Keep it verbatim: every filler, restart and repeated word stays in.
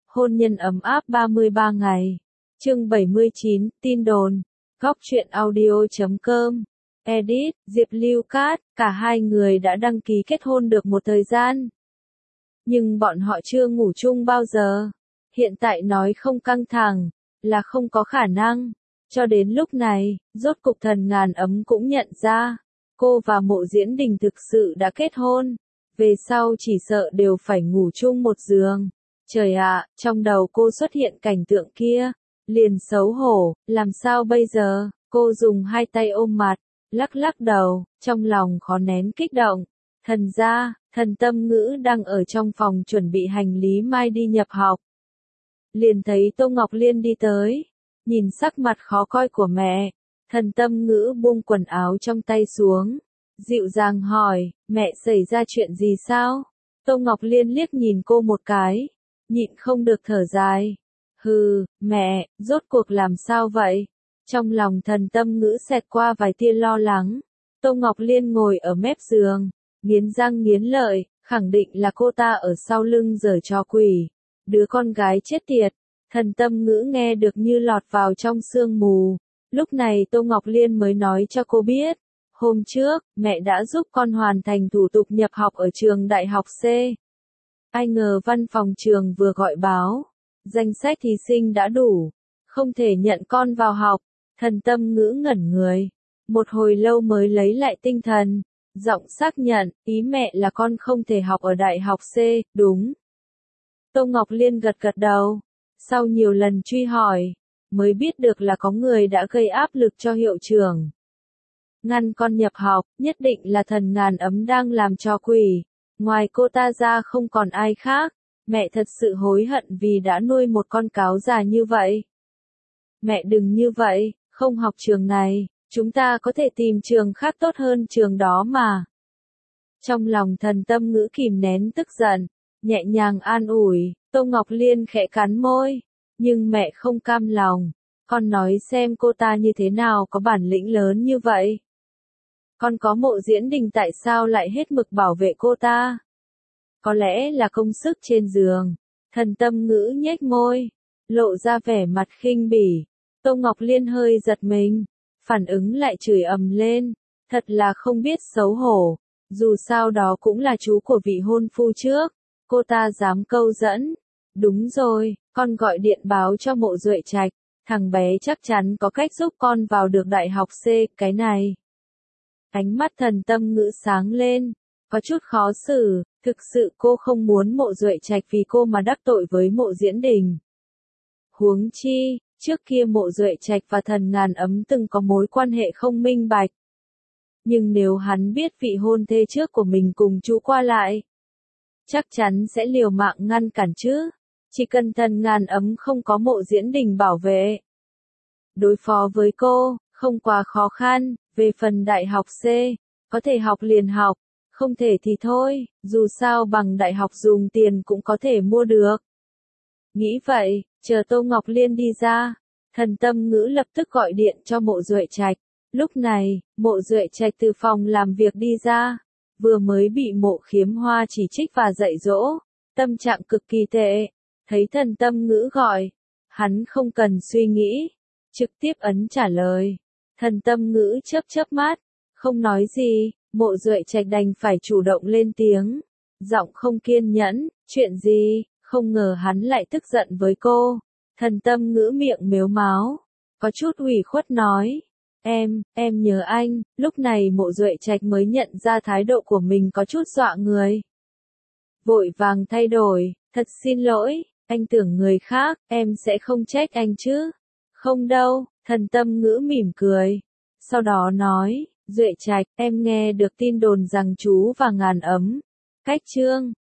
Hôn nhân ấm áp ba mươi ba ngày. Chương bảy mươi chín, tin đồn. Góc truyện audio chấm com. Edit, Diệp Lưu Cát, cả hai người đã đăng ký kết hôn được một thời gian. Nhưng bọn họ chưa ngủ chung bao giờ. Hiện tại nói không căng thẳng, là không có khả năng. Cho đến lúc này, rốt cục Thần Ngàn Ấm cũng nhận ra, cô và Mộ Diễn Đình thực sự đã kết hôn. Về sau chỉ sợ đều phải ngủ chung một giường. Trời ạ, trong đầu cô xuất hiện cảnh tượng kia, liền xấu hổ, làm sao bây giờ? Cô dùng hai tay ôm mặt, lắc lắc đầu, trong lòng khó nén kích động. Thần gia, Thần Tâm Ngữ đang ở trong phòng chuẩn bị hành lý mai đi nhập học. Liền thấy Tô Ngọc Liên đi tới, nhìn sắc mặt khó coi của mẹ, Thần Tâm Ngữ buông quần áo trong tay xuống, dịu dàng hỏi, mẹ xảy ra chuyện gì sao? Tô Ngọc Liên liếc nhìn cô một cái, nhịn không được thở dài. Hừ, mẹ, rốt cuộc làm sao vậy? Trong lòng Thần Tâm Ngữ xẹt qua vài tia lo lắng. Tô Ngọc Liên ngồi ở mép giường, nghiến răng nghiến lợi, khẳng định là cô ta ở sau lưng giở trò quỷ. Đứa con gái chết tiệt. Thần Tâm Ngữ nghe được như lọt vào trong sương mù. Lúc này Tô Ngọc Liên mới nói cho cô biết. Hôm trước, mẹ đã giúp con hoàn thành thủ tục nhập học ở trường đại học C. Ai ngờ văn phòng trường vừa gọi báo. Danh sách thí sinh đã đủ. Không thể nhận con vào học. Thần Tâm Ngữ ngẩn người. Một hồi lâu mới lấy lại tinh thần. Giọng xác nhận, ý mẹ là con không thể học ở đại học C, đúng. Tô Ngọc Liên gật gật đầu. Sau nhiều lần truy hỏi, mới biết được là có người đã gây áp lực cho hiệu trưởng. Ngăn con nhập học, nhất định là Thần Ngàn Ấm đang làm trò quỷ. Ngoài cô ta ra không còn ai khác. Mẹ thật sự hối hận vì đã nuôi một con cáo già như vậy. Mẹ đừng như vậy, không học trường này, chúng ta có thể tìm trường khác tốt hơn trường đó mà. Trong lòng Thần Tâm Ngữ kìm nén tức giận, nhẹ nhàng an ủi, Tô Ngọc Liên khẽ cắn môi, nhưng mẹ không cam lòng. Con nói xem cô ta như thế nào có bản lĩnh lớn như vậy. Con có Mộ Diễn Đình tại sao lại hết mực bảo vệ cô ta? Có lẽ là công sức trên giường. Thần Tâm Ngữ nhếch môi, lộ ra vẻ mặt khinh bỉ. Tô Ngọc Liên hơi giật mình, phản ứng lại chửi ầm lên, thật là không biết xấu hổ. Dù sao đó cũng là chú của vị hôn phu trước, cô ta dám câu dẫn. Đúng rồi, con gọi điện báo cho Mộ Duệ Trạch, thằng bé chắc chắn có cách giúp con vào được đại học C, cái này. Ánh mắt Thần Tâm Ngữ sáng lên, có chút khó xử, thực sự cô không muốn Mộ Duệ Trạch vì cô mà đắc tội với Mộ Diễn Đình. Huống chi, trước kia Mộ Duệ Trạch và Thần Ngàn Ấm từng có mối quan hệ không minh bạch. Nhưng nếu hắn biết vị hôn thê trước của mình cùng chú qua lại, chắc chắn sẽ liều mạng ngăn cản chứ. Chỉ cần Thần Ngàn Ấm không có Mộ Diễn Đình bảo vệ, đối phó với cô, không quá khó khăn. Về phần đại học C, có thể học liền học, không thể thì thôi, dù sao bằng đại học dùng tiền cũng có thể mua được. Nghĩ vậy, chờ Tô Ngọc Liên đi ra, Thần Tâm Ngữ lập tức gọi điện cho Mộ Duệ Trạch. Lúc này, Mộ Duệ Trạch từ phòng làm việc đi ra, vừa mới bị Mộ Khiếm Hoa chỉ trích và dạy dỗ, tâm trạng cực kỳ tệ. Thấy Thần Tâm Ngữ gọi, hắn không cần suy nghĩ, trực tiếp ấn trả lời. Thần Tâm Ngữ chớp chớp mắt, không nói gì. Mộ Duệ Trạch đành phải chủ động lên tiếng, giọng không kiên nhẫn, chuyện gì? Không ngờ hắn lại tức giận với cô. Thần Tâm Ngữ miệng mếu máo, có chút ủy khuất nói, em, em nhớ anh. Lúc này Mộ Duệ Trạch mới nhận ra thái độ của mình có chút dọa người. Vội vàng thay đổi, thật xin lỗi, anh tưởng người khác, em sẽ không trách anh chứ? Không đâu, Thần Tâm Ngữ mỉm cười, sau đó nói, Duệ Trạch, em nghe được tin đồn rằng chú và Ngàn Ấm cách chương,